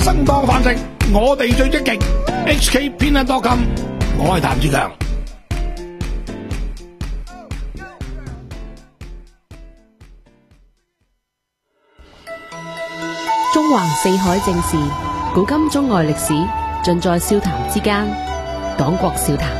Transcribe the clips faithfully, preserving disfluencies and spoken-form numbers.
生當飯食，我哋最積極。H K 偏得多金，我係譚志強。 中橫四海正事，古今中外歷史，盡在笑談之間。黨國笑談。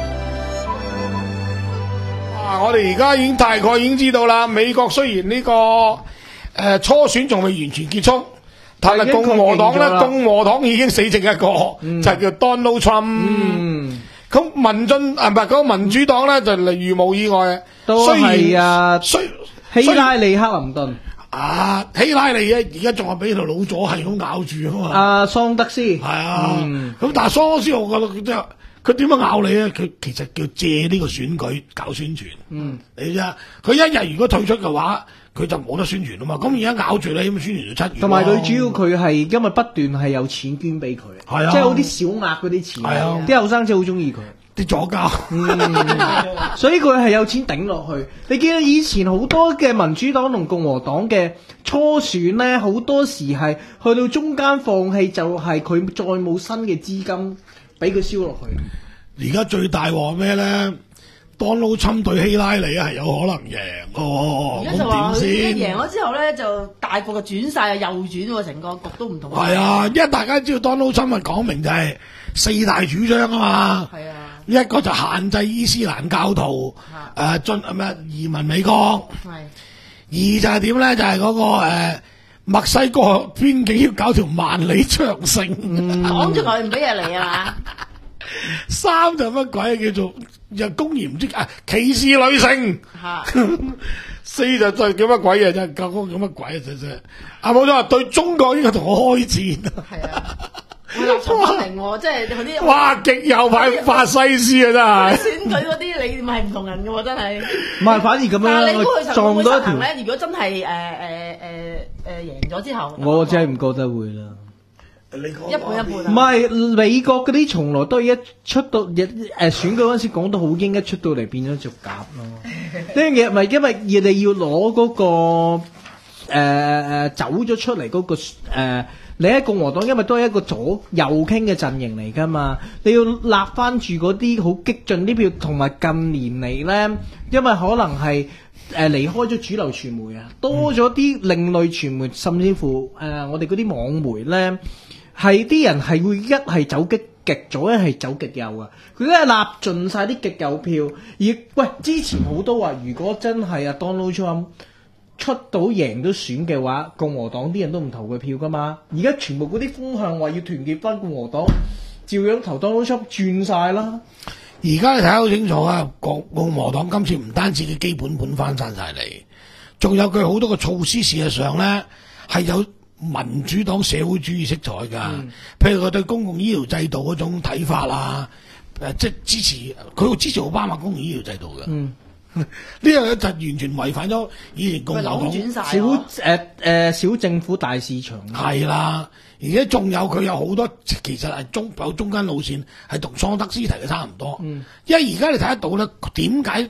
啊！我哋而家已經大概已經知道啦。美國雖然呢、這個誒、呃、初選仲未完全結束，但係共和黨咧，共和黨已經死剩一個，嗯、就係叫 Donald Trump。咁、嗯、民進啊唔係嗰個民主黨咧，就如無意外， 都係啊， 雖希拉里克林頓。 啊，希拉里咧，而家仲係俾條老左係咁咬住啊嘛。 啊，桑德斯係啊，咁、嗯、但係桑德斯，我覺得佢即係佢點樣咬你咧？佢其實叫借呢個選舉搞宣傳。嗯，你知佢一日如果退出嘅話，佢就冇得宣傳啊嘛。咁而家咬住你咁宣傳到七月。 同埋佢主要佢係因為不斷係有錢捐俾佢，係啊，即係好啲小額嗰啲錢，係啊，啲後生仔好中意佢。 啲左膠， 嗯、所以佢係有錢頂落去。你見到以前好多嘅民主黨同共和黨嘅初選咧，好多時係去到中間放棄，就係佢再冇新嘅資金俾佢燒落去。 而家最大鑊咩咧？Donald Trump對希拉里係有可能贏嘅。 而家就話佢一贏咗之後咧，就大局就轉晒，右轉喎，成個局都唔同。 係啊，因為大家知道 Donald Trump 係講明就係四大主張啊嘛。係啊。一個就限制伊斯蘭教徒誒進咩移民美國，二就係點咧？就係、是、嗰、那個誒、呃、墨西哥邊境要搞條萬里長城， 講住佢唔俾嘢嚟啊！ 三就乜鬼叫做又公然唔知啊歧視女性，四就再叫乜鬼嘢啫？教嗰叫乜鬼啊？真真啊冇錯，對中國應該同我開戰。係啊。 立場不明喎，即係嗰啲哇極右派法西斯啊！真係選舉嗰啲理念係唔同人嘅喎，真係。 唔係，反而咁樣。 但係你估佢撞會到一條咧？如果真係誒誒誒誒贏咗之後， 我真係唔覺得會啦。 你講一半一半啊！ 唔係美國嗰啲從來都係一出到誒選舉嗰陣時講得好英，一出到嚟變咗做鴿咯。呢樣嘢唔係因為你哋要攞嗰個誒誒走咗出嚟嗰個誒。你喺共和黨，因為都係一個左右傾嘅陣營嚟㗎嘛，你要立翻住嗰啲好激進啲票，同埋近年嚟咧，因為可能係誒、呃、離開咗主流傳媒啊，多咗啲另類傳媒，甚至乎誒、呃、我哋嗰啲網媒咧，係啲人係會一係走激極左，一係走極右啊，佢都係立盡晒啲極右票。而喂，之前好多話，如果真係啊 Donald Trump出到贏到選嘅話，共和黨啲人都唔投佢票噶嘛。而家全部嗰啲風向話要團結翻共和黨，照樣投 Donald Trump 轉晒啦。 而家你睇得好清楚啊，共共和黨今次唔單止嘅基本盤翻晒晒嚟，仲有佢好多個措施，事實上咧係有民主黨社會主義色彩㗎。嗯、譬如佢對公共醫療制度嗰種睇法啊，誒即係支持佢會支持奧巴馬公共醫療制度嘅。嗯呢樣嘢就完全違反咗以前共和黨小誒誒、呃、小政府大市場。 係啦，而且仲有佢有好多其實係中有中間路線係同桑德斯提嘅差唔多。嗯，因為而家你睇得到咧，點解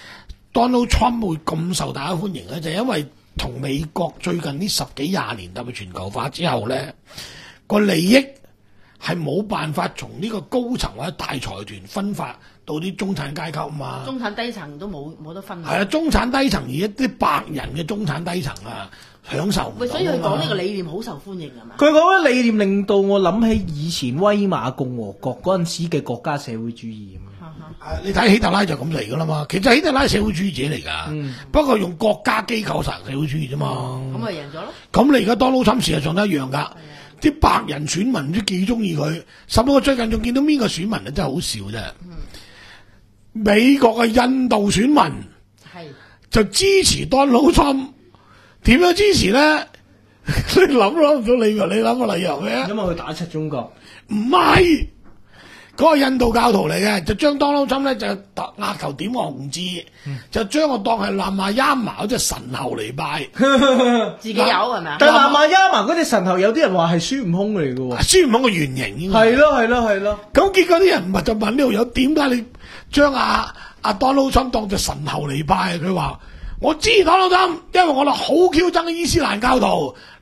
Donald Trump 會咁受大家歡迎咧？就係、因為同美國最近呢十幾廿年特別全球化之後咧，個利益係冇辦法從呢個高層或者大財團分發到啲中產階級啊嘛， 中產低層都冇冇得分。 係啊，中產低層而一啲白人嘅中產低層啊，享受唔到。 所以佢講呢個理念好受歡迎係嘛？ 佢講嘅理念令到我諗起以前威瑪共和國嗰陣時嘅國家社會主義咁樣。 啊、你睇希特拉就咁嚟噶啦嘛，其實希特拉係社會主義者嚟㗎，嗯、不過用國家機構實行社會主義啫嘛。咁咪、嗯、贏咗咯？咁你而家 Donald Trump 事實上都一樣㗎。啲白人選民唔知幾中意佢，甚至我最近仲見到邊個選民啊，真係好笑啫。嗯、美國嘅印度選民係就支持 Donald Trump，點樣支持咧？你諗諗唔到理由，你諗個理由咩？ 因為佢打柒中國， 唔係。嗰個印度教徒嚟嘅，就將 Donald Trump 咧就額頭點紅字，嗯、就將我當係南亞亞麻嗰隻神猴嚟拜， 自己有係咪啊？ 但係南亞亞麻嗰隻神猴有啲人話係孫悟空嚟嘅喎， 孫悟空嘅原型應該係咯係咯係咯。咁結果啲人咪就問呢度有點解你將阿阿 Donald Trump 當隻神猴嚟拜？佢話我知 Donald Trump，因為我哋好 Q 憎嘅伊斯蘭教徒，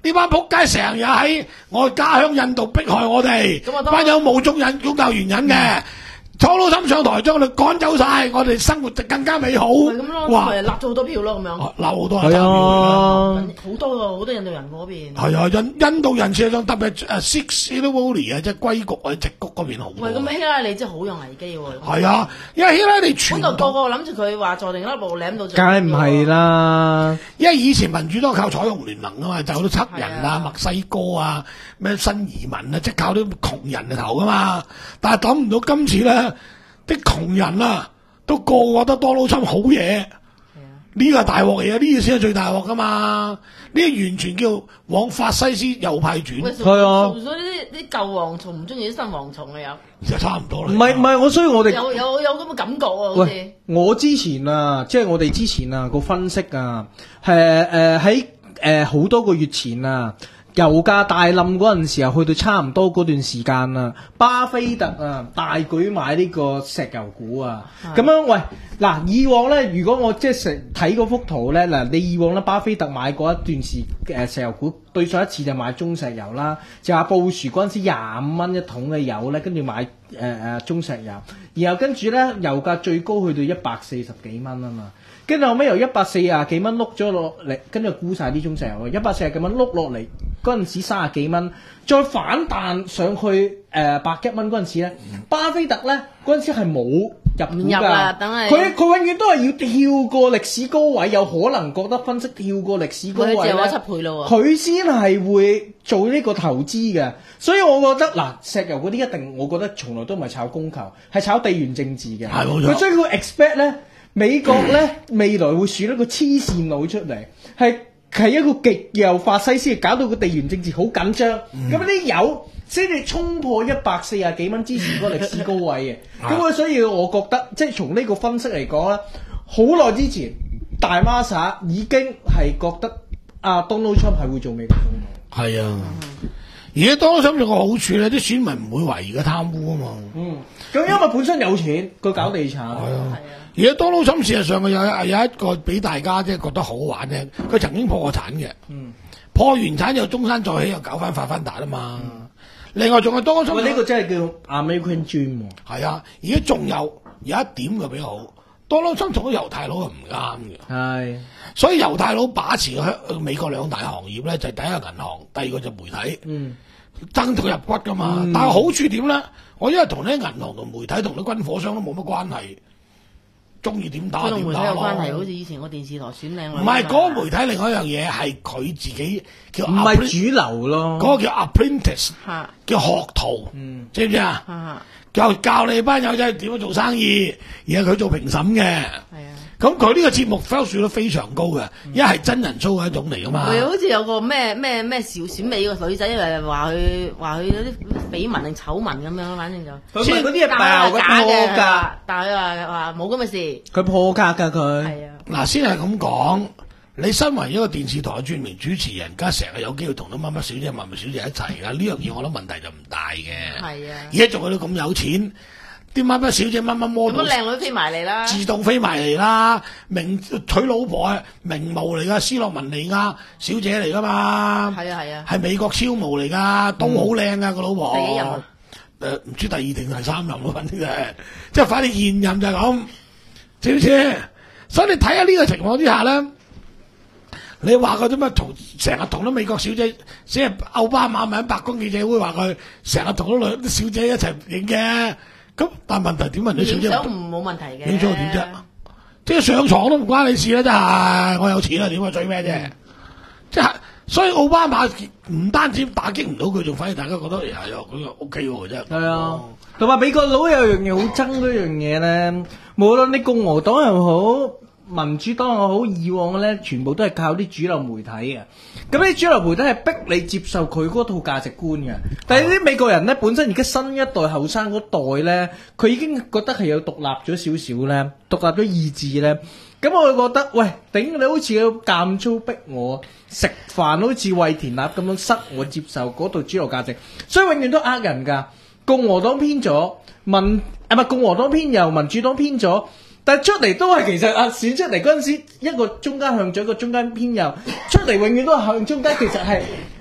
呢班仆街成日喺我家鄉印度迫害我哋，班有冒充引公教原因嘅。特魯森上台將佢哋趕走晒，我哋生活就更加美好。 係咁咯，哇！立咗好多票咯，咁樣。 立好多係啊， 好多喎，好多印度人嗰邊。 係啊，印印度人事實上特別誒 Sikh Ceremony 啊，即係硅谷啊、矽谷嗰邊好。 喂，咁希拉里真係好有危機喎。 係啊，因為希拉里全本來個個諗住佢話坐定粒路舐到。 梗係唔係啦， 因為以前民主黨靠彩虹聯盟啊嘛，就好多黑人啊、墨西哥啊、咩新移民啊，即係靠啲窮人嚟投噶嘛。但係諗唔到今次咧。啲窮人啊，都個個覺得多魯森好嘢，呢個係大鑊嘢，呢個先係最大鑊噶嘛，呢個完全叫往法西斯右派轉。 係啊， 所以啲啲舊蝗蟲唔中意啲新蝗蟲嘅有， 就差唔多啦。 唔係唔係，我所以我哋有有有咁嘅感覺啊，好似我之前啊，即係我哋之前啊個分析啊，係誒喺誒好多個月前啊。油價大冧嗰陣時候，去到差唔多嗰段時間啊，巴菲特啊大舉買呢個石油股啊，咁樣喂嗱，以往咧，如果我即係成睇嗰幅圖咧，嗱，你以往咧巴菲特買過一段時誒石油股，對上一次就買中石油啦，就話布殊嗰陣時廿五蚊一桶嘅油咧，跟住買誒誒、呃、中石油，然後跟住咧油價最高去到一百四十幾蚊啊嘛。跟住後尾由一百四十幾蚊碌咗落嚟，跟住沽晒啲中石油，一百四十幾蚊碌落嚟嗰陣時三十幾蚊，再反彈上去誒、呃、百一蚊嗰陣時咧，巴菲特咧嗰陣時係冇入股㗎，佢佢永遠都係要跳過歷史高位，有可能覺得分析跳過歷史高位咧， 佢借咗七倍咯喎， 佢先係會做呢個投資嘅，所以我覺得嗱，石油嗰啲一定，我覺得從來都唔係炒供求，係炒地緣政治嘅， 係冇錯。 佢所以佢 expect 咧。美國咧未來會選一個黐線佬出嚟，係係一個極右法西斯，搞到個地緣政治好緊張。咁啲油先至衝破一百四十幾蚊之前嗰個歷史高位嘅。咁啊，所以我覺得即係從呢個分析嚟講咧，好耐之前大孖沙已經係覺得啊 Donald Trump 係會做美國總統。係啊， 而家 Donald Trump 有個好處咧，啲選民唔會懷疑佢貪污啊嘛。 嗯，咁因為本身有錢，佢搞地產。係啊。 而家多魯森事實上佢有有一個俾大家即係覺得好玩嘅，佢曾經破過產嘅，嗯、破完產又中山再起，又搞翻發翻達啊嘛。嗯、另外仲有多魯森， 呢個真係叫 American Dream。 係啊，而家仲有有一點嘅比較好，多魯森同啲猶太佬係唔啱嘅。係，所以猶太佬把持香美國兩大行業咧，就係、第一個銀行，第二個就媒體，嗯、爭到入骨噶嘛。嗯、但係好處點咧？我因為同啲銀行同媒體同啲軍火商都冇乜關係。中意點打點打咯。 同媒體有關係，好似以前個電視台選靚女。 唔係嗰個媒體，另外一樣嘢係佢自己叫唔係主流咯。 嗰個叫 apprentice，叫學徒，嗯、知唔知啊？教教你班友仔點樣做生意，而係佢做評審嘅。係啊。咁佢呢個節目分數都非常高嘅，一係真人 show 嘅一種嚟噶嘛。 佢好似有個咩咩咩小選美個女仔，誒話佢話佢有啲緋聞定醜聞咁樣，反正就。 佢唔係嗰啲係爆嘅破格， 但係佢話話冇咁嘅事。 佢破格㗎佢。 係啊。 嗱，先係咁講，你身為一個電視台嘅著名主持人，而家成日有機會同到乜乜小姐、乜乜小姐一齊㗎，呢樣嘢我諗問題就唔大嘅。係啊。而家仲去到咁有錢。啲乜乜小姐乜乜摩， 咁靚女飛埋嚟啦， 自動飛埋嚟啦，名娶老婆係名模嚟噶，斯洛文尼亞小姐嚟噶嘛，係啊係啊，係美國超模嚟噶，都好靚噶個老婆。第幾任啊？誒唔知第二定第三任咯，反正係，即係反正現任就係咁，知唔知？所以你睇下呢個情況之下咧，你話佢啲乜同成日同啲美國小姐，即係奧巴馬咪喺白宮記者會話佢成日同啲女啲小姐一齊影嘅。咁但係問題點問你小姐？ 影相唔冇問題嘅。 影相點啫？即係上床都唔關你事啦，真係我有錢啊，點啊追咩啫？嗯、即係所以奧巴馬唔單止打擊唔到佢，仲反而大家覺得哎呀佢又 O K 喎，真係。係啊， 同埋美國佬有樣嘢好憎嗰樣嘢咧，無論你共和黨又好，民主黨又好，以往咧全部都係靠啲主流媒體嘅。咁啲主流媒體係逼你接受佢嗰套價值觀嘅，但係啲美國人咧本身而家新一代後生嗰代咧，佢已經覺得係有獨立咗少少咧，獨立咗意志咧。咁我會覺得，喂，頂你好似要監粗逼我食飯，好似喂田鴨咁樣塞我接受嗰套主流價值，所以永遠都呃人㗎。共和黨偏咗，民啊唔係共和黨偏右，民主黨偏咗。但係出嚟都係其實啊選出嚟嗰陣時，一個中間向左，一個中間偏右，出嚟永遠都係向中間。其實係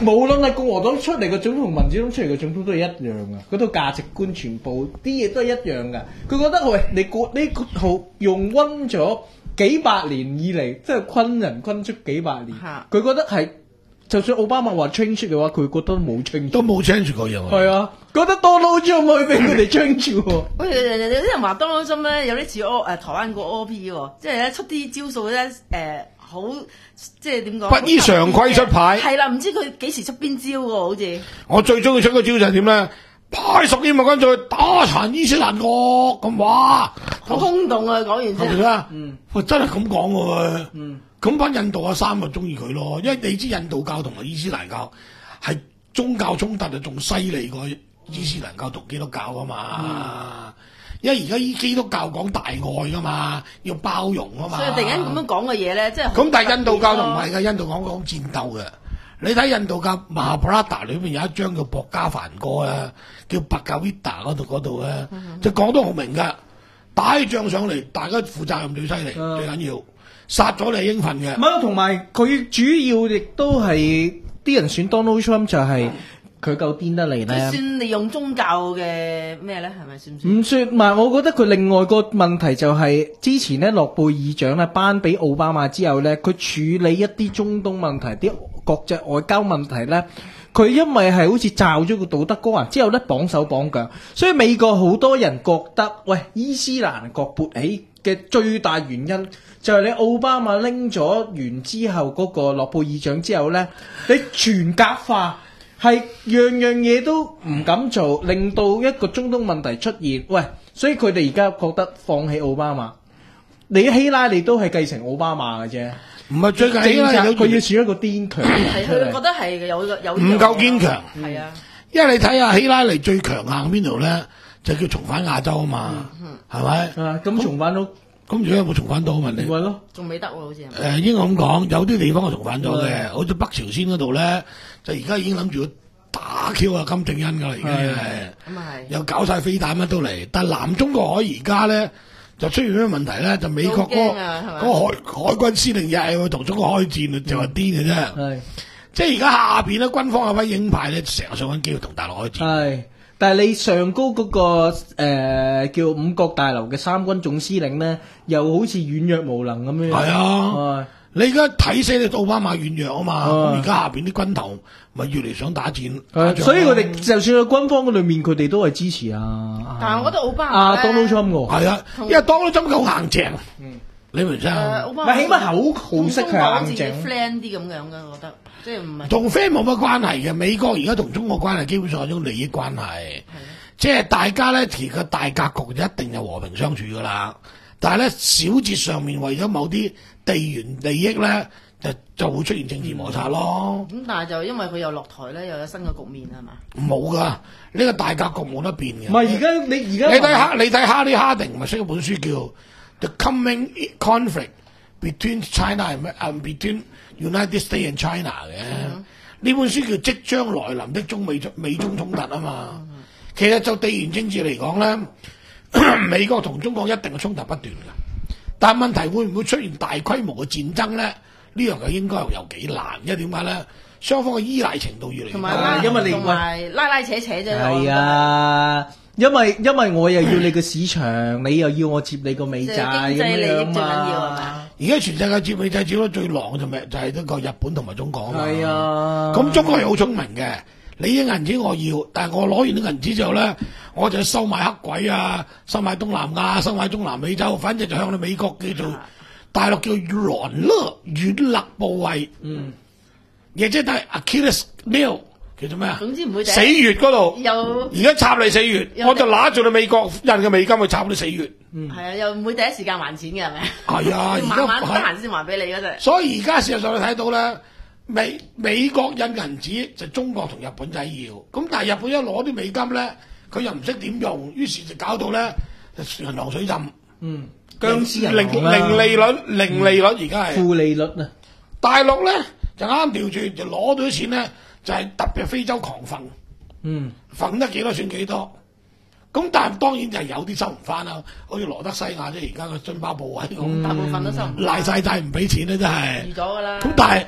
無論係共和黨出嚟嘅總統同民主黨出嚟嘅總統都係一樣噶，嗰套價值觀全部啲嘢都係一樣噶。佢覺得喂，你個呢個套用溫咗幾百年以嚟，即係昆人昆出幾百年，佢覺得係。就算奧巴馬話 change 嘅話，佢覺得冇 change， 都冇 change 過嘢。 係啊，覺得 Donald Trump 可以俾佢哋 change 喎。 喂，有啲人話 Donald Trump 咧有啲似 O 誒台灣個 O P 喎，即係咧出啲招數咧誒好，即係點講？ 不依常規出牌。 係啦，唔知佢幾時出邊招喎？好似我最中意出個招就係點咧？派十億美軍再打殘伊斯蘭國咁話， 好空洞啊！講完之後， 係咪啊？嗯，喂，真係咁講喎。嗯。咁班印度阿三就中意佢咯，因為你知印度教同埋伊斯蘭教係宗教衝突就仲犀利過伊斯蘭教同基督教啊嘛，嗯、因為而家依基督教講大愛噶嘛，要包容啊嘛。 所以突然間咁樣講嘅嘢咧，即係咁，但係印度教就唔係㗎，印度講講戰鬥嘅。你睇印度教《Mahabharata》裏邊有一章叫《薄伽梵歌》啊，叫《白教 Vita》嗰度嗰度咧，嗯、就講得好明㗎，打起仗上嚟，大家負責任最犀利，嗯、最緊要。殺咗你應份嘅， 唔係同埋佢主要亦都係啲人選 Donald Trump 就係佢夠癲得嚟咧。 算利用宗教嘅咩咧？係咪算唔算？ 唔算，唔係，我覺得佢另外個問題就係、是、之前咧諾貝爾獎咧頒俾奧巴馬之後咧，佢處理一啲中東問題、啲國際外交問題咧，佢因為係好似罩咗個道德高啊，之後咧綁手綁腳，所以美國好多人覺得，喂，伊斯蘭國勃起嘅最大原因。就係你奧巴馬拎咗完之後嗰個諾貝爾獎之後咧，你全格化係樣樣嘢都唔敢做，令到一個中東問題出現。喂，所以佢哋而家覺得放棄奧巴馬，你希拉里都係繼承奧巴馬嘅啫， 唔係最近希拉里佢要選一個癲強， 係佢覺得係有有唔夠堅強， 係啊， 因為你睇下希拉里最強硬邊度咧，就叫重返亞洲啊嘛，係咪？ 啊，咁重返到。 咁而家有冇重返到？問你， 咪咯， 仲未得喎，好似。 誒，應該咁講，有啲地方係重返咗嘅，好似北朝鮮嗰度咧，就而家已經諗住打 Q 啊金正恩㗎啦，而家係。咁啊係。又搞晒飛彈乜都嚟，但係南中國海而家咧就出現咩問題咧？就美國嗰、嗰個海海軍司令又係同中國開戰，就係癲嘅啫。係。即係而家下邊咧，軍方有位鷹派咧，成日上緊機會同大陸開戰。係。 但係你上高嗰、那個、呃、叫五角大樓嘅三軍總司令咧，又好似軟弱無能咁樣。 係啊，你而家睇死你奧巴馬軟弱啊嘛，咁而家下邊啲軍頭咪越嚟想打戰。打所以佢哋就算喺軍方嗰裏面，佢哋都係支持啊。 但係我覺得奧巴馬啊 Donald Trump 喎， 係啊，因為 Donald Trump好硬淨。嗯。你明唔明啊？ 唔係起碼口號式係硬淨 friend 啲咁樣嘅，我覺得即係唔係同 friend 冇乜關係嘅。美國而家同中國關係基本上係一種利益關係，即係大家咧其實大格局就一定有和平相處噶啦。但係咧小節上面為咗某啲地緣利益咧，就就會出現政治摩擦咯。 咁、嗯、但係就因為佢又落台咧，又有新嘅局面係嘛？ 冇噶，呢、呢個大格局冇得變嘅。 唔係而家你而家你睇哈你睇哈利哈迪咪寫一本書叫 The Coming Conflict Between China and Between United States and China 嘅，呢、嗯、本書叫即將來臨的中美美中衝突啊嘛。嗯、其實就地緣政治嚟講咧，美國同中國一定係衝突不斷嘅，但係問題會唔會出現大規模嘅戰爭咧？呢樣嘢應該又有幾難，因為點解咧？雙方嘅依賴程度越嚟越大，因為你同埋拉拉扯扯啫。 係啊。因為因為我又要你個市場，你又要我接你個美債咁樣嘛。 而家全世界接美債接得最狼就咪就係呢個日本同埋中國啊嘛。 係啊， 咁中國係好聰明嘅，你啲銀紙我要，但係我攞完啲銀紙之後咧，我就收買黑鬼啊，收買東南亞，收買中南美洲，反正就向你美國叫做大陸叫軟肋軟肋部位，嗯，亦即係 Achilles heel。叫做咩啊？ 總之唔會死穴嗰度， 又而家插你死穴，我就揦住你美國印嘅美金去插你死穴。 嗯，係啊，又唔會第一時間還錢嘅係咪？ 係啊，而家慢慢得閒先還俾你嗰陣。 所以而家事實上你睇到咧，美美國印銀紙就中國同日本仔要，咁但係日本一攞啲美金咧，佢又唔識點用，於是就搞到咧銀行水浸。嗯，僵屍人零零利率，零利率而家係負利率啊！ 大陸咧就啱調轉，就攞到啲錢咧。就係特別非洲狂揈，嗯，揈得幾多算幾多，咁但係當然就係有啲收唔翻啦，好似羅德西亞啫，而家個津巴布韋咁， 大部分都收唔， 賴晒債唔俾錢咧，真係預咗㗎啦。 咁但係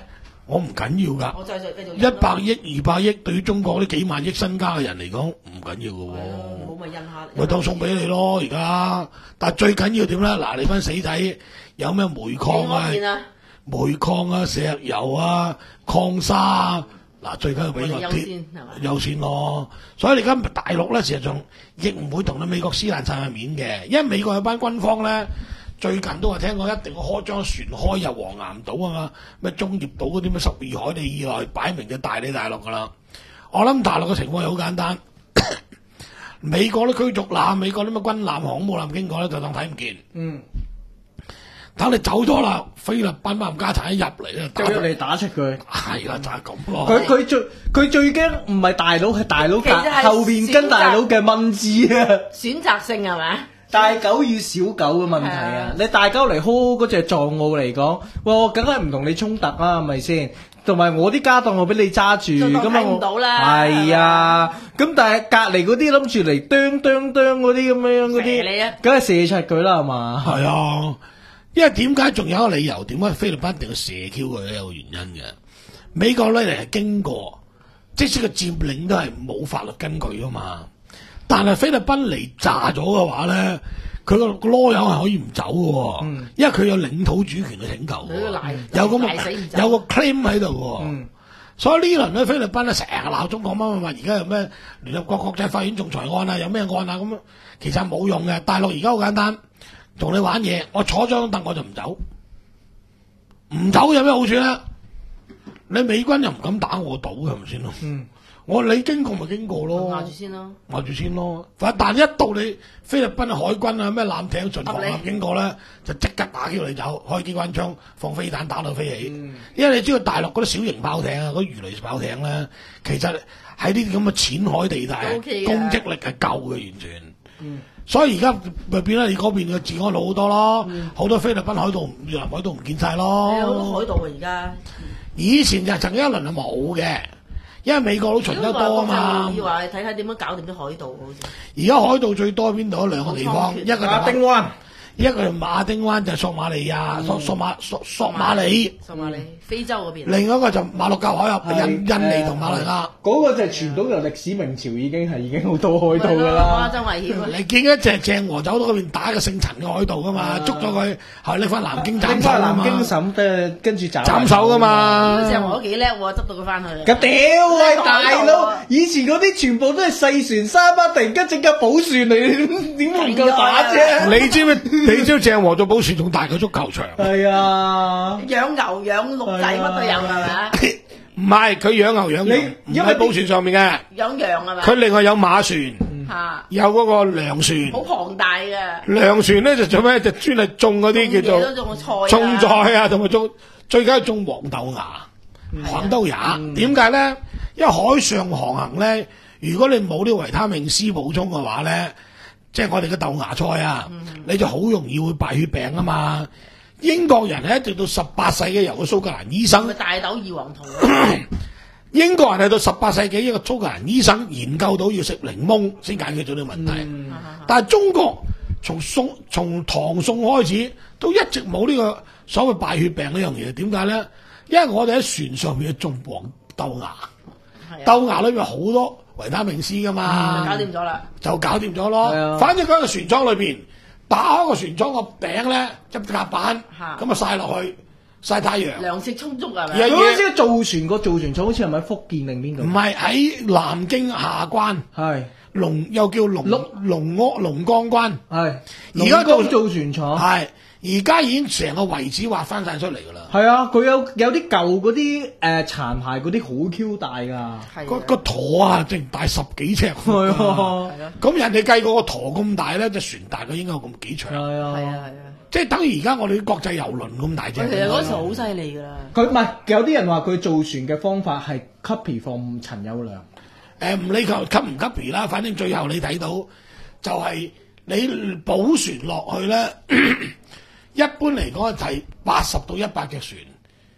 我唔緊要㗎。 我再繼續一百億、二百億對於中國啲幾萬億身家嘅人嚟講唔緊要㗎喎。 冇咪印下， 咪當送俾你咯而家。但係最緊要點咧？嗱，你班死仔有咩煤礦啊、煤礦啊、石油啊、礦砂啊，嗱最緊要俾我啲優先咯。所以你而家大陸咧，事實上亦唔會同你美國撕爛晒面嘅，因為美國有班軍方咧。最近都話聽講一定要開張船開入黃岩島啊嘛，咩中業島嗰啲咩十二海里以內，擺明就大你大陸噶啦。我諗大陸嘅情況係好簡單，美國啲驅逐艦、美國啲咩軍艦、航母艦經過咧，就當睇唔見。嗯，等你走咗啦，菲律賓班家產一入嚟咧， 就入嚟打出佢。 係啦，就係咁咯。 佢佢最佢最驚唔係大佬，係大佬後邊跟大佬嘅蚊子啊！ 選擇性係咪？ 大狗與小狗嘅問題啊！你大狗嚟呵嗰隻藏獒嚟講，哇！我梗係唔同你衝突啦，係咪先？同埋我啲家當我俾你揸住，咁啊我係啊！咁但係隔離嗰啲諗住嚟啄啄啄嗰啲咁樣嗰啲，梗係射柒佢啦，係嘛？ 係啊！因為點解仲有一個理由？點解菲律賓一定要射 Q 佢咧？有個原因嘅。美國咧嚟係經過，即使個佔領都係冇法律根據噶嘛。但係菲律賓嚟炸咗嘅話咧，佢個個囉柚係可以唔走嘅，嗯、因為佢有領土主權嘅請求，嗯、有咁嘅有個 claim 喺度嘅，嗯、所以呢輪咧菲律賓咧成日鬧中國乜乜乜，而家有咩聯合國國際法院仲裁案啊，有咩案啊咁，其實冇用嘅。大陸而家好簡單，同你玩嘢，我坐張凳我就唔走，唔走有咩好處咧？你美軍又唔敢打我島嘅，係咪先咯？嗯我你經過咪經過咯， 壓住先咯， 壓住先咯。但一到你菲律賓海軍啊咩艦艇巡航艦經過咧，就即刻打叫你走，開機關槍放飛彈打到飛起。嗯、因為你知道大陸嗰啲小型炮艇啊，嗰啲魚雷炮艇咧，其實喺呢啲咁嘅淺海地帶，攻擊力係夠嘅完全。嗯、所以而家咪變咗你嗰邊嘅治安好好多咯，好、嗯、多菲律賓海盜、越南海盜唔見晒咯。 係好多海盜啊而家。 以前就曾經一輪係冇嘅。因為美國都巡得多啊嘛， 要話你睇下點樣搞掂啲海盜好似。 而家海盜最多邊度？兩個地方，一個就馬丁灣， 一個就馬丁灣就係索馬利亞，索索馬索索馬里， 索馬里非洲嗰邊。 另一個就馬六甲海峽，印印尼同馬來亞。 嗰個就係傳統由歷史明朝已經係已經好多海盜㗎啦。 真危險！ 你見一隻鄭和走到嗰邊打一個姓陳嘅海盜㗎嘛，捉咗佢後拎翻南京斬首啊嘛。 南京審跟跟住斬斬首㗎嘛。 鄭和都幾叻喎，執到佢翻去。 咁屌喂大佬！以前嗰啲全部都係細船沙巴，突然間整架寶船嚟，點能夠打啫？ 你知唔知？你知唔知鄭和做寶船仲大過足球場？ 係啊， 養牛養鹿仔乜都有係咪？ 唔係，佢養牛養羊，唔喺寶船上面嘅。 養羊係咪？ 佢另外有馬船，嚇，有嗰個糧船， 好龐大嘅。 糧船咧就做咩？就專係種嗰啲叫做種菜啊，同埋種最緊要種黃豆芽。黃豆芽點解咧？因為海上航行咧，如果你冇啲維他命 C 補充嘅話咧，即係我哋嘅豆芽菜啊，嗯、你就好容易會敗血病啊嘛。英國人係一直到十八世紀由個蘇格蘭醫生， 係大豆異黃酮。 英國人係到十八世紀一個蘇格蘭醫生研究到要食檸檬先解決咗呢個問題。嗯、但係中國從宋從唐宋開始都一直冇呢個所謂敗血病呢樣嘢，點解咧？因為我哋喺船上面種黃豆芽，豆芽裏面好多維他命 C 噶嘛， 嗯、搞掂咗啦， 就搞掂咗咯。啊、反正佢喺個船艙裏邊打開個船艙個頂咧，一夾板咁啊曬落去曬太陽， 糧食充足係咪？ 嗰陣時造船個造船廠好似係咪喺福建定邊度？ 唔係喺南京下關，係龍又叫龍龍龍柯龍江關，係而家個造船廠係。而家已經成個遺址挖翻晒出嚟㗎啦。 係啊，佢有有啲舊嗰啲誒殘骸嗰啲好 Q 大㗎。 個個舵啊，淨大十幾尺。係啊，咁人哋計過個舵咁大咧，隻船大佢應該有咁幾長。係啊，係啊，係啊。即係等於而家我哋啲國際遊輪咁大隻。 其實嗰時好犀利㗎啦。 佢唔係有啲人話佢造船嘅方法係 copy from 陳友良。 誒唔理佢 copy 唔 copy 啦，反正最後你睇到就係你補船落去咧。一般嚟講係八十到一百隻船，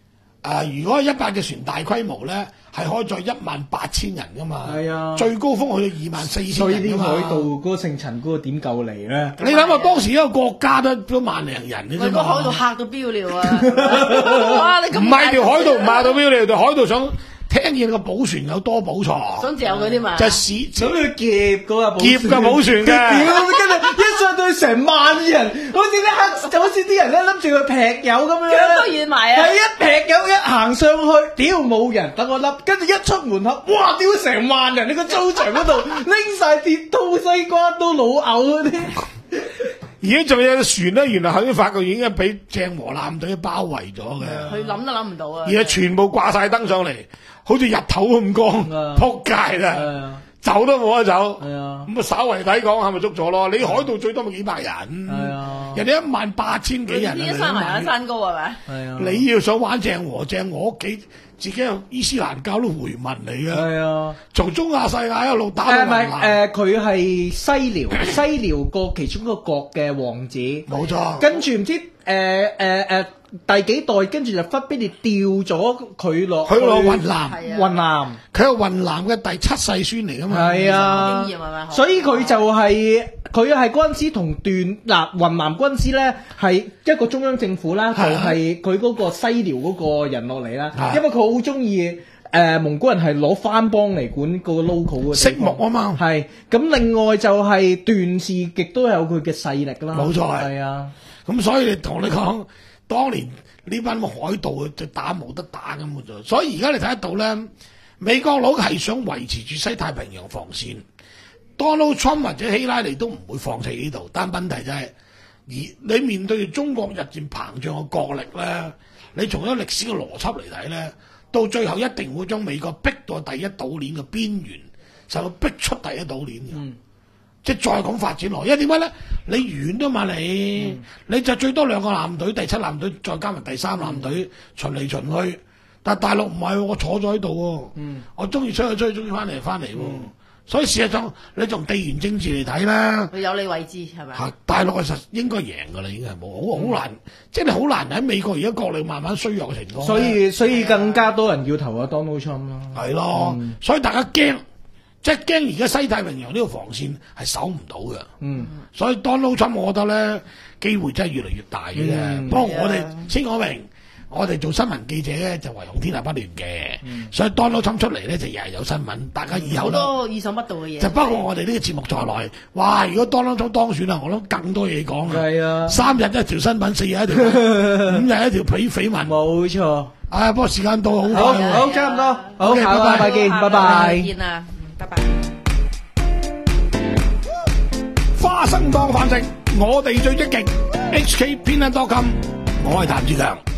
呃，如果一百隻船大規模咧，係可以載一萬八千人噶嘛。 係啊， 最高峰去到二萬四千人㗎嘛。 所以啲海盜嗰個姓陳嗰個點夠嚟咧？ 你諗下當時一個國家都都萬零人嘅啫嘛。 個海盜嚇到飆尿啊！哇！你咁唔係條海盜唔嚇到飆尿，條海盜想。聽見個寶船有多寶藏， 想嚼佢啲嘛？ 就係試想去劫嗰個劫個寶船嘅， 跟住一上到成萬人，好似啲黑，就好似啲人咧諗住去劈友咁樣， 腳都軟埋啊！ 係一劈友一行上去，屌冇人等我笠，跟住一出門口，哇！屌成萬人，你個操場嗰度拎晒鐵刀西瓜刀老牛嗰啲。 而家仲有船咧，原來後邊發覺已經俾鄭和艦隊包圍咗嘅。 佢諗都諗唔到啊！ 而家全部掛晒燈上嚟，好似日頭咁光，撲街啦！走都冇得走。咁啊，稍為抵講係咪捉咗咯？你海盜最多咪幾百人？人哋一萬八千幾人啊！ 呢山埋有山高係咪？ 係啊！ 你要想玩鄭和，鄭和屋企自己有伊斯蘭教都回民嚟嘅。係啊！ 從中亞世界一路打到雲南。誒，佢係西遼，西遼個其中一個國嘅王子。 冇錯。跟住唔知誒誒誒第幾代，跟住就忽必烈調咗佢落去落雲南。 雲南，佢係雲南嘅第七世孫嚟噶嘛？ 係啊，所以佢就係佢係嗰陣時同段嗱雲南軍師咧係一個中央政府啦，就係佢嗰個西遼嗰個人落嚟啦，因為佢好中意誒蒙古人係攞番邦嚟管個 local 嘅色目啊嘛。 係咁，另外就係段氏亦都有佢嘅勢力啦。 冇錯係啊， 咁所以你同你講。當年呢班海盜就打冇得打咁嘅啫，所以而家你睇得到咧，美國佬係想維持住西太平洋防線 ，Donald Trump 或者希拉里都唔會放棄呢度，但問題就係、是，而你面對住中國日漸膨脹嘅國力咧，你從一個歷史嘅邏輯嚟睇咧，到最後一定會將美國逼到第一島鏈嘅邊緣，甚至逼出第一島鏈嘅。嗯即係再咁發展落，因為點解咧？你遠都嘛你，嗯、你就最多兩個艦隊，第七艦隊再加埋第三艦隊、嗯、巡嚟巡去。但係大陸唔係，我坐咗喺度喎，嗯、我中意出去出去，中意翻嚟翻嚟喎。嗯、所以事實上，你從地緣政治嚟睇啦， 佢有你位置係咪？ 大陸其實應該贏㗎啦，已經係冇好好難，即係你好難喺美國而家國力慢慢衰弱嘅情況。 所以所以更加多人要投啊 Donald Trump 咯。 係咯，嗯、所以大家驚。即係驚而家西太平洋呢個防線係守唔到嘅，嗯，所以 Donald Trump 我覺得咧機會真係越嚟越大嘅啫。嗯、不過我哋先講明，我哋做新聞記者咧就唯恐天下不亂嘅，嗯、所以 Donald Trump 出嚟咧就日日有新聞，大家以後都好多意想不到嘅嘢。 就包括我哋呢個節目在內，哇！如果 Donald Trump 當選啊，我諗更多嘢講嘅。係啊，三日一條新聞，四日一條，五日一條緋緋聞。冇錯。啊，不過時間到好快， 好差唔多，好， okay, 拜拜， 拜見，拜拜。 見啊！拜拜。 花生當飯食，我哋最積極。H K Peanut dot com， 我係譚志強。